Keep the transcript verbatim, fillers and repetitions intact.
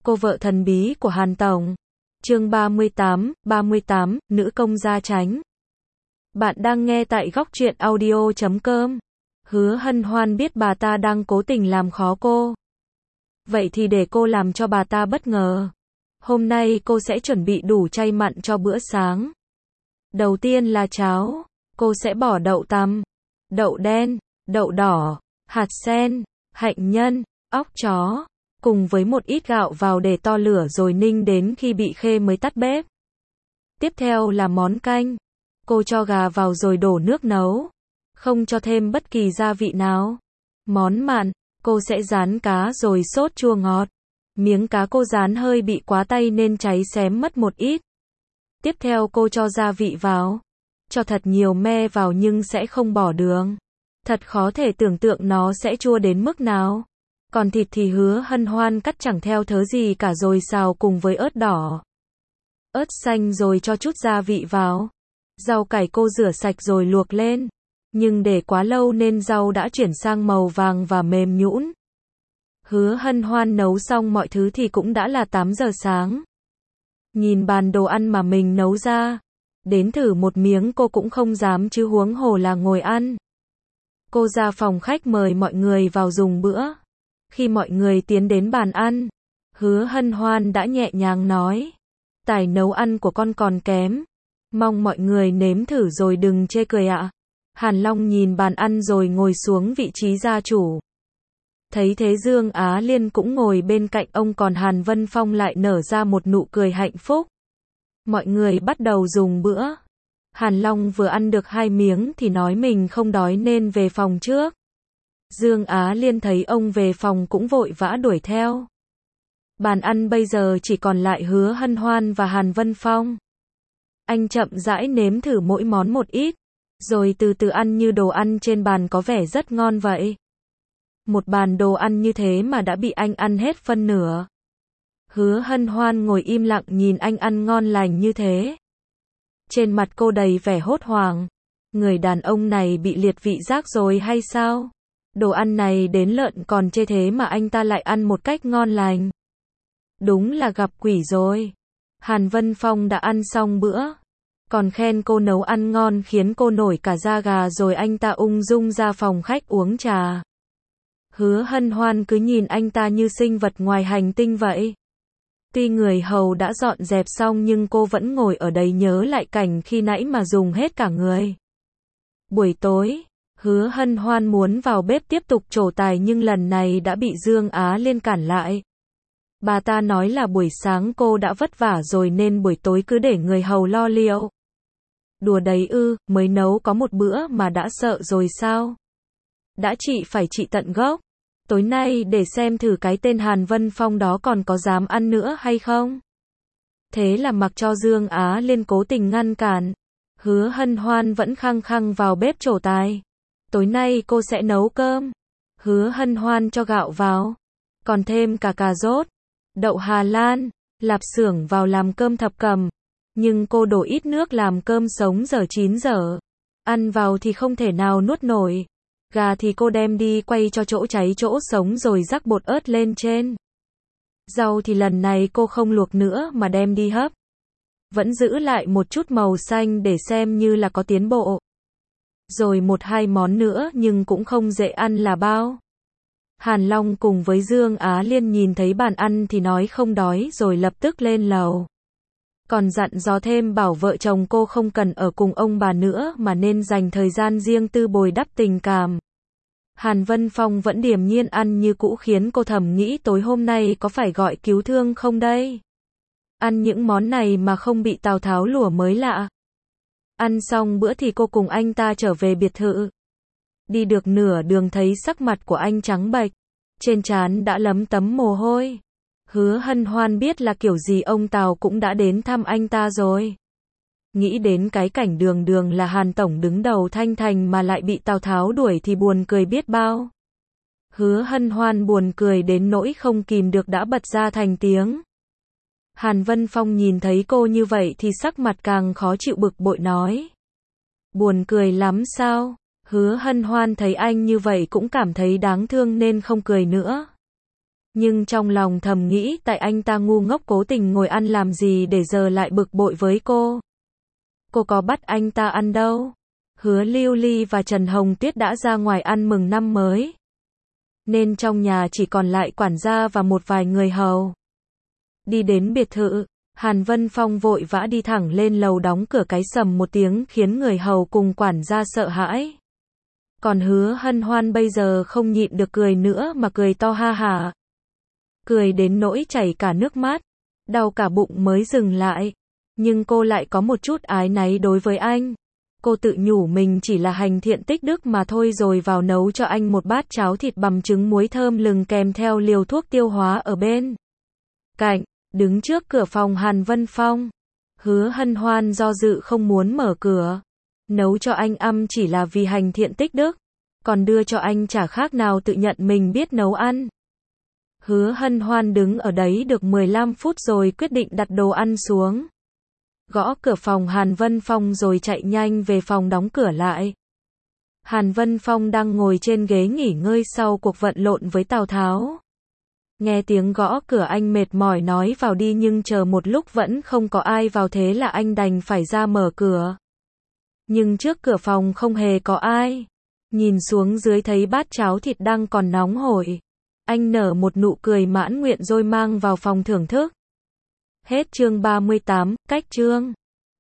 Cô vợ thần bí của Hàn Tổng. Chương ba mươi tám, ba mươi tám, nữ công gia tránh. Bạn đang nghe tại góc truyện audio chấm com. Hứa Hân Hoan biết bà ta đang cố tình làm khó cô. Vậy thì để cô làm cho bà ta bất ngờ. Hôm nay cô sẽ chuẩn bị đủ chay mặn cho bữa sáng. Đầu tiên là cháo. Cô sẽ bỏ đậu tằm, đậu đen, đậu đỏ, hạt sen, hạnh nhân, óc chó, cùng với một ít gạo vào để to lửa rồi ninh đến khi bị khê mới tắt bếp. Tiếp theo là món canh. Cô cho gà vào rồi đổ nước nấu, không cho thêm bất kỳ gia vị nào. Món mặn, cô sẽ rán cá rồi sốt chua ngọt. Miếng cá cô rán hơi bị quá tay nên cháy xém mất một ít. Tiếp theo cô cho gia vị vào. Cho thật nhiều me vào nhưng sẽ không bỏ đường. Thật khó thể tưởng tượng nó sẽ chua đến mức nào. Còn thịt thì Hứa Hân Hoan cắt chẳng theo thớ gì cả rồi xào cùng với ớt đỏ, ớt xanh rồi cho chút gia vị vào. Rau cải cô rửa sạch rồi luộc lên. Nhưng để quá lâu nên rau đã chuyển sang màu vàng và mềm nhũn. Hứa Hân Hoan nấu xong mọi thứ thì cũng đã là tám giờ sáng. Nhìn bàn đồ ăn mà mình nấu ra, đến thử một miếng cô cũng không dám chứ huống hồ là ngồi ăn. Cô ra phòng khách mời mọi người vào dùng bữa. Khi mọi người tiến đến bàn ăn, Hứa Hân Hoan đã nhẹ nhàng nói: tài nấu ăn của con còn kém. Mong mọi người nếm thử rồi đừng chê cười ạ. Hàn Long nhìn bàn ăn rồi ngồi xuống vị trí gia chủ. Thấy thế Dương Á Liên cũng ngồi bên cạnh ông còn Hàn Vân Phong lại nở ra một nụ cười hạnh phúc. Mọi người bắt đầu dùng bữa. Hàn Long vừa ăn được hai miếng thì nói mình không đói nên về phòng trước. Dương Á Liên thấy ông về phòng cũng vội vã đuổi theo. Bàn ăn bây giờ chỉ còn lại Hứa Hân Hoan và Hàn Vân Phong. Anh chậm rãi nếm thử mỗi món một ít, rồi từ từ ăn như đồ ăn trên bàn có vẻ rất ngon vậy. Một bàn đồ ăn như thế mà đã bị anh ăn hết phân nửa. Hứa Hân Hoan ngồi im lặng nhìn anh ăn ngon lành như thế. Trên mặt cô đầy vẻ hốt hoảng. Người đàn ông này bị liệt vị giác rồi hay sao? Đồ ăn này đến lợn còn chê thế mà anh ta lại ăn một cách ngon lành. Đúng là gặp quỷ rồi. Hàn Vân Phong đã ăn xong bữa, còn khen cô nấu ăn ngon khiến cô nổi cả da gà rồi anh ta ung dung ra phòng khách uống trà. Hứa Hân Hoan cứ nhìn anh ta như sinh vật ngoài hành tinh vậy. Tuy người hầu đã dọn dẹp xong nhưng cô vẫn ngồi ở đây nhớ lại cảnh khi nãy mà dùng hết cả người. Buổi tối, Hứa Hân Hoan muốn vào bếp tiếp tục trổ tài nhưng lần này đã bị Dương Á Liên cản lại. Bà ta nói là buổi sáng cô đã vất vả rồi nên buổi tối cứ để người hầu lo liệu. Đùa đấy ư, mới nấu có một bữa mà đã sợ rồi sao? Đã trị phải trị tận gốc. Tối nay để xem thử cái tên Hàn Vân Phong đó còn có dám ăn nữa hay không? Thế là mặc cho Dương Á Liên cố tình ngăn cản, Hứa Hân Hoan vẫn khăng khăng vào bếp trổ tài. Tối nay cô sẽ nấu cơm. Hứa Hân Hoan cho gạo vào, còn thêm cả cà rốt, đậu Hà Lan, lạp xưởng vào làm cơm thập cẩm. Nhưng cô đổ ít nước làm cơm sống dở chín dở. Ăn vào thì không thể nào nuốt nổi. Gà thì cô đem đi quay cho chỗ cháy chỗ sống rồi rắc bột ớt lên trên. Rau thì lần này cô không luộc nữa mà đem đi hấp. Vẫn giữ lại một chút màu xanh để xem như là có tiến bộ. Rồi một hai món nữa nhưng cũng không dễ ăn là bao. Hàn Long cùng với Dương Á Liên nhìn thấy bàn ăn thì nói không đói rồi lập tức lên lầu. Còn dặn dò thêm bảo vợ chồng cô không cần ở cùng ông bà nữa mà nên dành thời gian riêng tư bồi đắp tình cảm. Hàn Vân Phong vẫn điềm nhiên ăn như cũ khiến cô thầm nghĩ tối hôm nay có phải gọi cứu thương không đây? Ăn những món này mà không bị Tào Tháo lủa mới lạ. Ăn xong bữa thì cô cùng anh ta trở về biệt thự. Đi được nửa đường thấy sắc mặt của anh trắng bệch, trên trán đã lấm tấm mồ hôi. Hứa Hân Hoan biết là kiểu gì ông Tào cũng đã đến thăm anh ta rồi. Nghĩ đến cái cảnh đường đường là Hàn Tổng đứng đầu Thanh Thành mà lại bị Tào Tháo đuổi thì buồn cười biết bao. Hứa Hân Hoan buồn cười đến nỗi không kìm được đã bật ra thành tiếng. Hàn Vân Phong nhìn thấy cô như vậy thì sắc mặt càng khó chịu bực bội nói: buồn cười lắm sao? Hứa Hân Hoan thấy anh như vậy cũng cảm thấy đáng thương nên không cười nữa. Nhưng trong lòng thầm nghĩ tại anh ta ngu ngốc cố tình ngồi ăn làm gì để giờ lại bực bội với cô. Cô có bắt anh ta ăn đâu. Hứa Lưu Ly và Trần Hồng Tuyết đã ra ngoài ăn mừng năm mới. Nên trong nhà chỉ còn lại quản gia và một vài người hầu. Đi đến biệt thự, Hàn Vân Phong vội vã đi thẳng lên lầu đóng cửa cái sầm một tiếng khiến người hầu cùng quản gia sợ hãi. Còn Hứa Hân Hoan bây giờ không nhịn được cười nữa mà cười to ha hả. Cười đến nỗi chảy cả nước mắt, đau cả bụng mới dừng lại. Nhưng cô lại có một chút ái náy đối với anh. Cô tự nhủ mình chỉ là hành thiện tích đức mà thôi rồi vào nấu cho anh một bát cháo thịt bằm trứng muối thơm lừng kèm theo liều thuốc tiêu hóa ở bên cạnh, đứng trước cửa phòng Hàn Vân Phong. Hứa Hân Hoan do dự không muốn mở cửa. Nấu cho anh ăn chỉ là vì hành thiện tích đức, còn đưa cho anh chả khác nào tự nhận mình biết nấu ăn. Hứa Hân Hoan đứng ở đấy được mười lăm phút rồi quyết định đặt đồ ăn xuống. Gõ cửa phòng Hàn Vân Phong rồi chạy nhanh về phòng đóng cửa lại. Hàn Vân Phong đang ngồi trên ghế nghỉ ngơi sau cuộc vận lộn với Tào Tháo. Nghe tiếng gõ cửa anh mệt mỏi nói vào đi nhưng chờ một lúc vẫn không có ai vào thế là anh đành phải ra mở cửa. Nhưng trước cửa phòng không hề có ai. Nhìn xuống dưới thấy bát cháo thịt đang còn nóng hổi. Anh nở một nụ cười mãn nguyện rồi mang vào phòng thưởng thức. Hết chương ba mươi tám, cách chương.